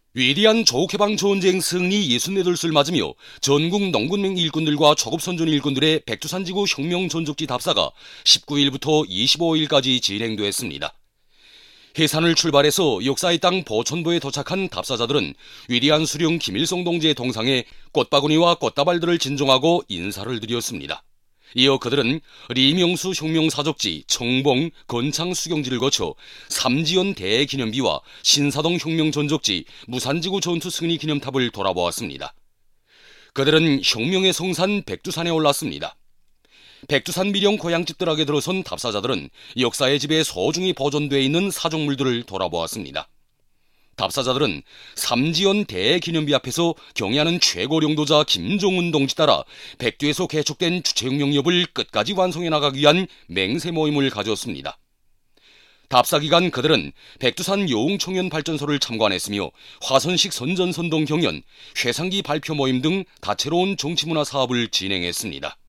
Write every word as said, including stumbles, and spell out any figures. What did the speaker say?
위대한 조국해방 전쟁 승리 예순여덟 수를 맞으며 전국 농군맹 일꾼들과 초급선전 일꾼들의 백두산지구 혁명전적지 답사가 십구일부터 이십오일까지 진행됐습니다. 해산을 출발해서 역사의 땅 보천보에 도착한 답사자들은 위대한 수령 김일성 동지의 동상에 꽃바구니와 꽃다발들을 진정하고 인사를 드렸습니다. 이어 그들은 리명수 혁명사적지, 청봉, 건창 수경지를 거쳐 삼지연 대기념비와 신사동 혁명전적지, 무산지구 전투 승리 기념탑을 돌아보았습니다. 그들은 혁명의 성산 백두산에 올랐습니다. 백두산 미령 고향집들에게 들어선 답사자들은 역사의 집에 소중히 보존되어 있는 사종물들을 돌아보았습니다. 답사자들은 삼지연 대기념비 앞에서 경애하는 최고領導자 김정은 동지 따라 백두에서 개척된 주체혁명협을 끝까지 완성해 나가기 위한 맹세 모임을 가졌습니다. 답사 기간 그들은 백두산 여웅청년발전소를 참관했으며 화선식 선전선동 경연, 회상기 발표 모임 등 다채로운 정치문화 사업을 진행했습니다.